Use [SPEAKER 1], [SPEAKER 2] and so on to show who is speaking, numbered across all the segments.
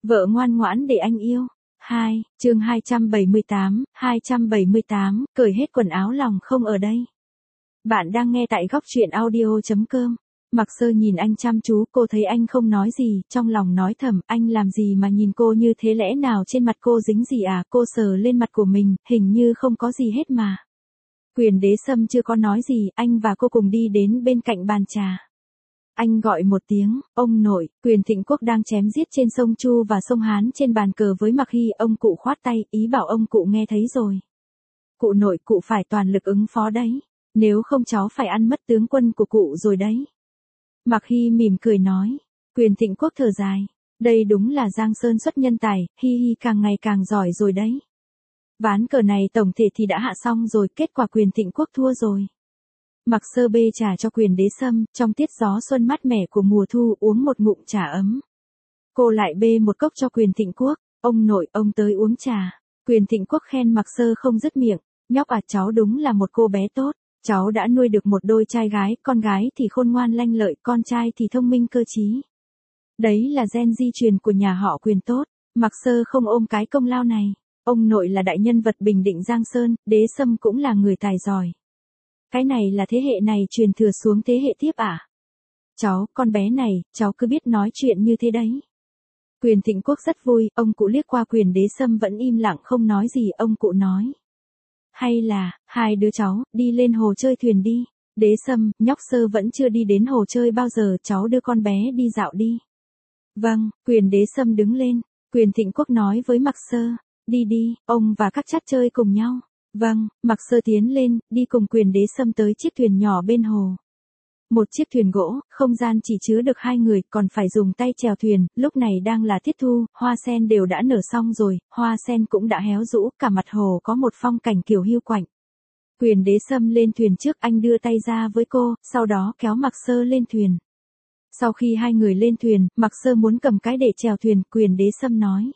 [SPEAKER 1] Vợ ngoan ngoãn để anh yêu. 2, chương 278, cởi hết quần áo lòng không ở đây. Bạn đang nghe tại góc truyện audio.com. Mặc Sơ nhìn anh chăm chú, cô thấy anh không nói gì, trong lòng nói thầm, anh làm gì mà nhìn cô như thế, lẽ nào trên mặt cô dính gì à? Cô sờ lên mặt của mình, hình như không có gì hết mà. Quyền Đế Sâm chưa có nói gì, anh và cô cùng đi đến bên cạnh bàn trà. Anh gọi một tiếng, ông nội. Quyền Thịnh Quốc đang chém giết trên sông Chu và sông Hán trên bàn cờ với Mạc Hy. Ông cụ khoát tay, ý bảo ông cụ nghe thấy rồi. Cụ nội, cụ phải toàn lực ứng phó đấy. Nếu không cháu phải ăn mất tướng quân của cụ rồi đấy. Mạc Hy mỉm cười nói. Quyền Thịnh Quốc thở dài. Đây đúng là Giang Sơn xuất nhân tài, hi càng ngày càng giỏi rồi đấy. Ván cờ này tổng thể thì đã hạ xong rồi, kết quả Quyền Thịnh Quốc thua rồi. Mặc Sơ bê trà cho Quyền Đế Sâm, trong tiết gió xuân mát mẻ của mùa thu, uống một ngụm trà ấm. Cô lại bê một cốc cho Quyền Thịnh Quốc, ông nội, ông tới uống trà. Quyền Thịnh Quốc khen Mặc Sơ không dứt miệng, nhóc à, cháu đúng là một cô bé tốt, cháu đã nuôi được một đôi trai gái, con gái thì khôn ngoan lanh lợi, con trai thì thông minh cơ trí. Đấy là gen di truyền của nhà họ Quyền tốt, Mặc Sơ không ôm cái công lao này, ông nội là đại nhân vật bình định Giang Sơn, Đế Sâm cũng là người tài giỏi. Cái này là thế hệ này truyền thừa xuống thế hệ tiếp à? Cháu, con bé này, cháu cứ biết nói chuyện như thế đấy. Quyền Thịnh Quốc rất vui, ông cụ liếc qua Quyền Đế Sâm vẫn im lặng không nói gì, ông cụ nói. Hay là, hai đứa cháu, đi lên hồ chơi thuyền đi. Đế Sâm, nhóc Sơ vẫn chưa đi đến hồ chơi bao giờ, cháu đưa con bé đi dạo đi. Vâng, Quyền Đế Sâm đứng lên, Quyền Thịnh Quốc nói với Mặc Sơ, đi đi, ông và các chắt chơi cùng nhau. Vâng, Mặc Sơ tiến lên, đi cùng Quyền Đế Sâm tới chiếc thuyền nhỏ bên hồ. Một chiếc thuyền gỗ, không gian chỉ chứa được hai người, còn phải dùng tay chèo thuyền, lúc này đang là tiết thu, hoa sen đều đã nở xong rồi, hoa sen cũng đã héo rũ, cả mặt hồ có một phong cảnh kiểu hiu quạnh. Quyền Đế Sâm lên thuyền trước, anh đưa tay ra với cô, sau đó kéo Mặc Sơ lên thuyền. Sau khi hai người lên thuyền, Mặc Sơ muốn cầm cái để chèo thuyền, Quyền Đế Sâm nói.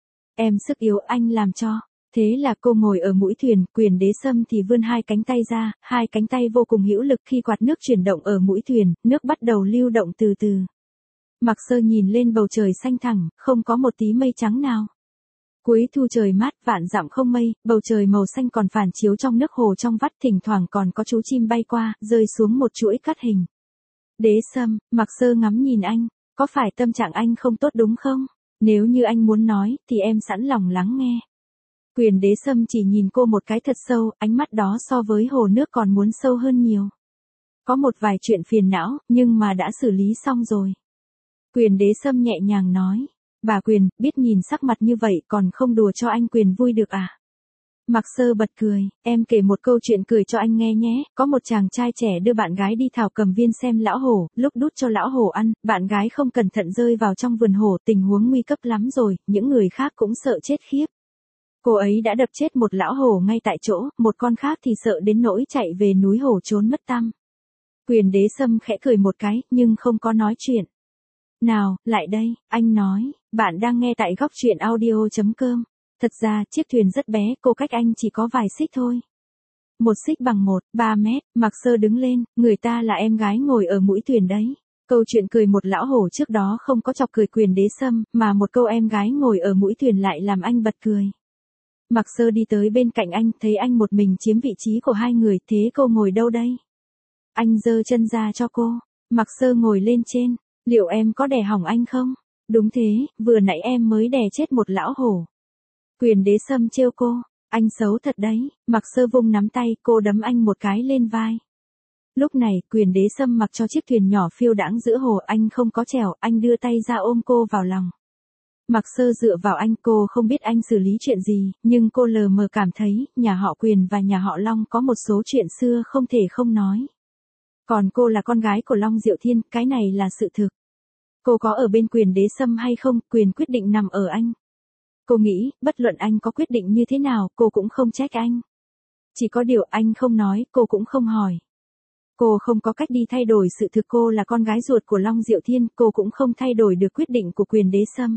[SPEAKER 1] Em sức yếu, anh làm cho. Thế là cô ngồi ở mũi thuyền, Quyền Đế Sâm thì vươn hai cánh tay ra, hai cánh tay vô cùng hữu lực, khi quạt nước chuyển động ở mũi thuyền, nước bắt đầu lưu động từ từ. Mặc Sơ nhìn lên bầu trời xanh thẳm, không có một tí mây trắng nào. Cuối thu trời mát, vạn dặm không mây, bầu trời màu xanh còn phản chiếu trong nước hồ trong vắt, thỉnh thoảng còn có chú chim bay qua, rơi xuống một chuỗi cát hình. Đế Sâm, Mặc Sơ ngắm nhìn anh, có phải tâm trạng anh không tốt đúng không? Nếu như anh muốn nói, thì em sẵn lòng lắng nghe. Quyền Đế Sâm chỉ nhìn cô một cái thật sâu, ánh mắt đó so với hồ nước còn muốn sâu hơn nhiều. Có một vài chuyện phiền não, nhưng mà đã xử lý xong rồi. Quyền Đế Sâm nhẹ nhàng nói, bà Quyền, biết nhìn sắc mặt như vậy còn không đùa cho anh Quyền vui được à? Mặc Sơ bật cười, em kể một câu chuyện cười cho anh nghe nhé. Có một chàng trai trẻ đưa bạn gái đi thảo cầm viên xem lão hổ, lúc đút cho lão hổ ăn, bạn gái không cẩn thận rơi vào trong vườn hổ, tình huống nguy cấp lắm rồi, những người khác cũng sợ chết khiếp. Cô ấy đã đập chết một lão hổ ngay tại chỗ, một con khác thì sợ đến nỗi chạy về núi hổ trốn mất tăm. Quyền Đế Sâm khẽ cười một cái, nhưng không có nói chuyện. Nào, lại đây, anh nói, bạn đang nghe tại góc truyện audio.com. Thật ra, chiếc thuyền rất bé, cô cách anh chỉ có vài xích thôi. Một xích bằng 1,3 mét, Mặc Sơ đứng lên, người ta là em gái ngồi ở mũi thuyền đấy. Câu chuyện cười một lão hổ trước đó không có chọc cười Quyền Đế Sâm, mà một câu em gái ngồi ở mũi thuyền lại làm anh bật cười. Mặc Sơ đi tới bên cạnh anh, thấy anh một mình chiếm vị trí của hai người, thế cô ngồi đâu đây? Anh giơ chân ra cho cô, Mặc Sơ ngồi lên trên, liệu em có đè hỏng anh không? Đúng thế, vừa nãy em mới đè chết một lão hổ. Quyền Đế Sâm trêu cô, anh xấu thật đấy, Mặc Sơ vung nắm tay, cô đấm anh một cái lên vai. Lúc này, Quyền Đế Sâm mặc cho chiếc thuyền nhỏ phiêu đãng giữa hồ, anh không có chèo, anh đưa tay ra ôm cô vào lòng. Mặc Sơ dựa vào anh, cô không biết anh xử lý chuyện gì, nhưng cô lờ mờ cảm thấy, nhà họ Quyền và nhà họ Long có một số chuyện xưa không thể không nói. Còn cô là con gái của Long Diệu Thiên, cái này là sự thực. Cô có ở bên Quyền Đế Sâm hay không, quyền quyết định nằm ở anh. Cô nghĩ, bất luận anh có quyết định như thế nào, cô cũng không trách anh. Chỉ có điều anh không nói, cô cũng không hỏi. Cô không có cách đi thay đổi sự thực, cô là con gái ruột của Long Diệu Thiên, cô cũng không thay đổi được quyết định của Quyền Đế Sâm.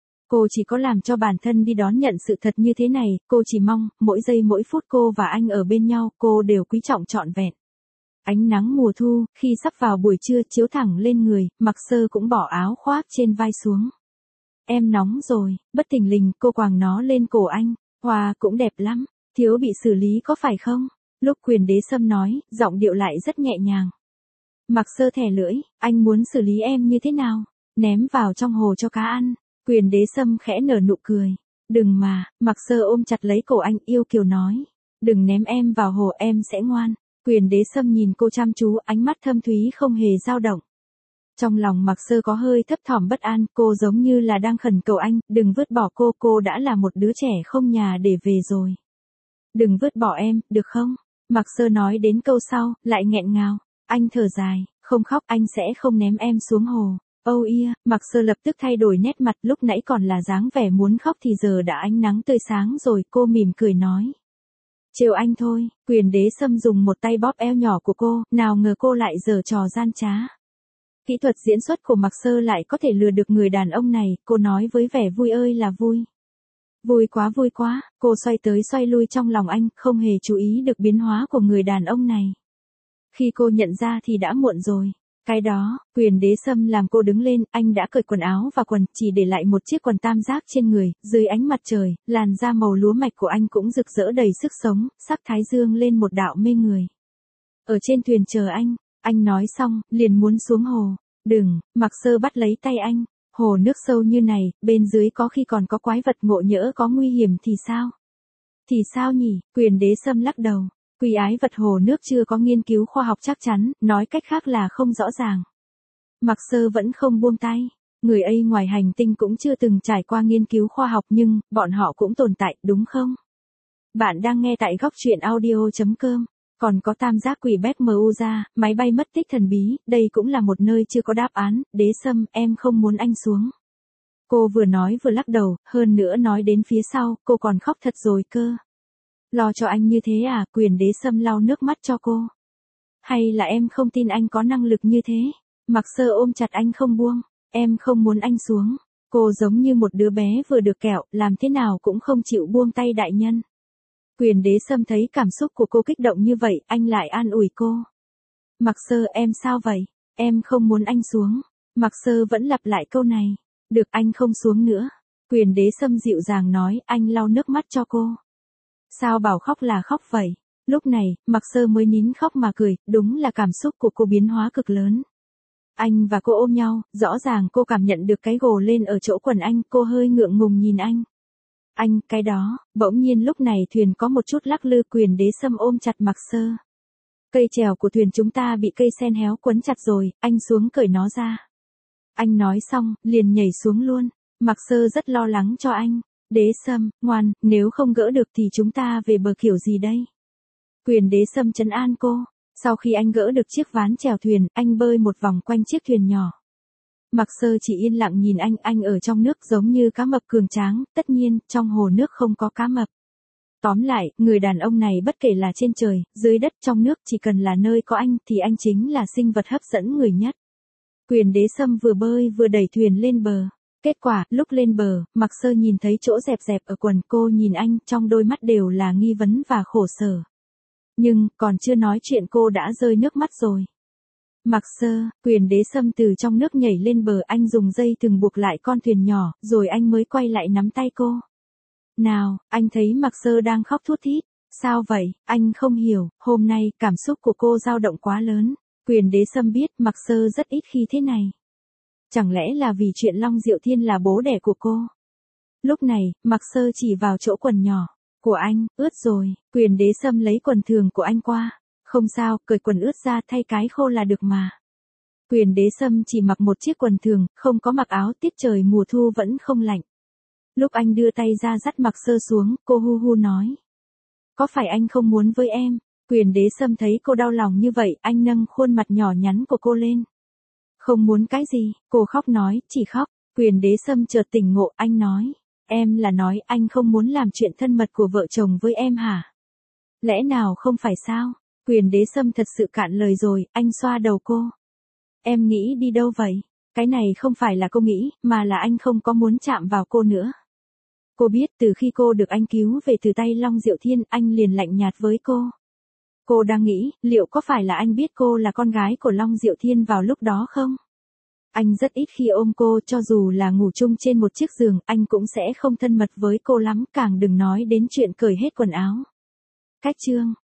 [SPEAKER 1] Cô chỉ có làm cho bản thân đi đón nhận sự thật như thế này, cô chỉ mong, mỗi giây mỗi phút cô và anh ở bên nhau, cô đều quý trọng trọn vẹn. Ánh nắng mùa thu, khi sắp vào buổi trưa chiếu thẳng lên người, Mặc Sơ cũng bỏ áo khoác trên vai xuống. Em nóng rồi, bất thình lình cô quàng nó lên cổ anh. Hoa cũng đẹp lắm, thiếu bị xử lý có phải không? Lúc Quyền Đế Sâm nói, giọng điệu lại rất nhẹ nhàng. Mặc Sơ thẻ lưỡi, anh muốn xử lý em như thế nào? Ném vào trong hồ cho cá ăn. Quyền Đế Sâm khẽ nở nụ cười. Đừng mà, Mặc Sơ ôm chặt lấy cổ anh yêu kiều nói. Đừng ném em vào hồ, em sẽ ngoan. Quyền Đế Sâm nhìn cô chăm chú, ánh mắt thâm thúy không hề dao động. Trong lòng Mặc Sơ có hơi thấp thỏm bất an, cô giống như là đang khẩn cầu anh, đừng vứt bỏ cô đã là một đứa trẻ không nhà để về rồi. Đừng vứt bỏ em, được không? Mặc Sơ nói đến câu sau, lại nghẹn ngào. Anh thở dài, không khóc, anh sẽ không ném em xuống hồ. Oh yeah, Mặc Sơ lập tức thay đổi nét mặt, lúc nãy còn là dáng vẻ muốn khóc thì giờ đã ánh nắng tươi sáng rồi, cô mỉm cười nói. Trêu anh thôi. Quyền Đế Sâm dùng một tay bóp eo nhỏ của cô, nào ngờ cô lại giở trò gian trá. Kỹ thuật diễn xuất của Mặc Sơ lại có thể lừa được người đàn ông này, cô nói với vẻ vui ơi là vui. Vui quá, cô xoay tới xoay lui trong lòng anh, không hề chú ý được biến hóa của người đàn ông này. Khi cô nhận ra thì đã muộn rồi. Cái đó, Quyền Đế Sâm làm cô đứng lên, anh đã cởi quần áo và quần, chỉ để lại một chiếc quần tam giác trên người, dưới ánh mặt trời, làn da màu lúa mạch của anh cũng rực rỡ đầy sức sống, sắc thái dương lên một đạo mê người. Ở trên thuyền chờ anh nói xong, liền muốn xuống hồ. Đừng, Mặc Sơ bắt lấy tay anh. Hồ nước sâu như này, bên dưới có khi còn có quái vật ngộ nhỡ có nguy hiểm thì sao? Thì sao nhỉ? Quyền Đế Sâm lắc đầu. Quy ái vật hồ nước chưa có nghiên cứu khoa học chắc chắn, nói cách khác là không rõ ràng. Mặc Sơ vẫn không buông tay. Người ấy ngoài hành tinh cũng chưa từng trải qua nghiên cứu khoa học nhưng, bọn họ cũng tồn tại, đúng không? Bạn đang nghe tại góc truyện audio.com. Còn có tam giác quỷ Bermuda, máy bay mất tích thần bí, đây cũng là một nơi chưa có đáp án. Đế Sâm, em không muốn anh xuống. Cô vừa nói vừa lắc đầu, hơn nữa nói đến phía sau, cô còn khóc thật rồi cơ. Lo cho anh như thế à? Quyền Đế Sâm lau nước mắt cho cô. Hay là em không tin anh có năng lực như thế? Mặc Sơ ôm chặt anh không buông. Em không muốn anh xuống. Cô giống như một đứa bé vừa được kẹo, làm thế nào cũng không chịu buông tay đại nhân. Quyền Đế Sâm thấy cảm xúc của cô kích động như vậy, anh lại an ủi cô. Mặc Sơ, em sao vậy? Em không muốn anh xuống. Mặc Sơ vẫn lặp lại câu này. Được, anh không xuống nữa. Quyền Đế Sâm dịu dàng nói, anh lau nước mắt cho cô. Sao bảo khóc là khóc vậy? Lúc này, Mặc Sơ mới nín khóc mà cười, đúng là cảm xúc của cô biến hóa cực lớn. Anh và cô ôm nhau, rõ ràng cô cảm nhận được cái gồ lên ở chỗ quần anh, cô hơi ngượng ngùng nhìn anh. Anh, cái đó, bỗng nhiên lúc này thuyền có một chút lắc lư. Quyền Đế Sâm ôm chặt Mặc Sơ. Cây chèo của thuyền chúng ta bị cây sen héo quấn chặt rồi, anh xuống cởi nó ra. Anh nói xong, liền nhảy xuống luôn. Mặc Sơ rất lo lắng cho anh. Đế Sâm, ngoan, nếu không gỡ được thì chúng ta về bờ kiểu gì đây? Quyền Đế Sâm trấn an cô. Sau khi anh gỡ được chiếc ván chèo thuyền, anh bơi một vòng quanh chiếc thuyền nhỏ. Mặc Sơ chỉ yên lặng nhìn anh ở trong nước giống như cá mập cường tráng, tất nhiên, trong hồ nước không có cá mập. Tóm lại, người đàn ông này bất kể là trên trời, dưới đất, trong nước, chỉ cần là nơi có anh thì anh chính là sinh vật hấp dẫn người nhất. Quyền Đế Sâm vừa bơi vừa đẩy thuyền lên bờ. Kết quả, lúc lên bờ, Mặc Sơ nhìn thấy chỗ dẹp dẹp ở quần, cô nhìn anh, trong đôi mắt đều là nghi vấn và khổ sở. Nhưng, còn chưa nói chuyện cô đã rơi nước mắt rồi. Mặc Sơ, Quyền Đế Sâm từ trong nước nhảy lên bờ, anh dùng dây thừng buộc lại con thuyền nhỏ, rồi anh mới quay lại nắm tay cô. Nào, anh thấy Mặc Sơ đang khóc thút thít. Sao vậy? Anh không hiểu, hôm nay, cảm xúc của cô dao động quá lớn. Quyền Đế Sâm biết Mặc Sơ rất ít khi thế này. Chẳng lẽ là vì chuyện Long Diệu Thiên là bố đẻ của cô? Lúc này, Mặc Sơ chỉ vào chỗ quần nhỏ của anh, ướt rồi. Quyền Đế Sâm lấy quần thường của anh qua. Không sao, cởi quần ướt ra thay cái khô là được mà. Quyền Đế Sâm chỉ mặc một chiếc quần thường, không có mặc áo, tiết trời mùa thu vẫn không lạnh. Lúc anh đưa tay ra dắt Mặc Sơ xuống, cô hu hu nói. Có phải anh không muốn với em? Quyền Đế Sâm thấy cô đau lòng như vậy, anh nâng khuôn mặt nhỏ nhắn của cô lên. Không muốn cái gì? Cô khóc nói, chỉ khóc. Quyền Đế Sâm chợt tỉnh ngộ, anh nói. Em là nói anh không muốn làm chuyện thân mật của vợ chồng với em hả? Lẽ nào không phải sao? Quyền Đế Sâm thật sự cạn lời rồi, anh xoa đầu cô. Em nghĩ đi đâu vậy? Cái này không phải là cô nghĩ, mà là anh không có muốn chạm vào cô nữa. Cô biết từ khi cô được anh cứu về từ tay Long Diệu Thiên, anh liền lạnh nhạt với cô. Cô đang nghĩ, liệu có phải là anh biết cô là con gái của Long Diệu Thiên vào lúc đó không? Anh rất ít khi ôm cô, cho dù là ngủ chung trên một chiếc giường, anh cũng sẽ không thân mật với cô lắm, càng đừng nói đến chuyện cởi hết quần áo. Cách chương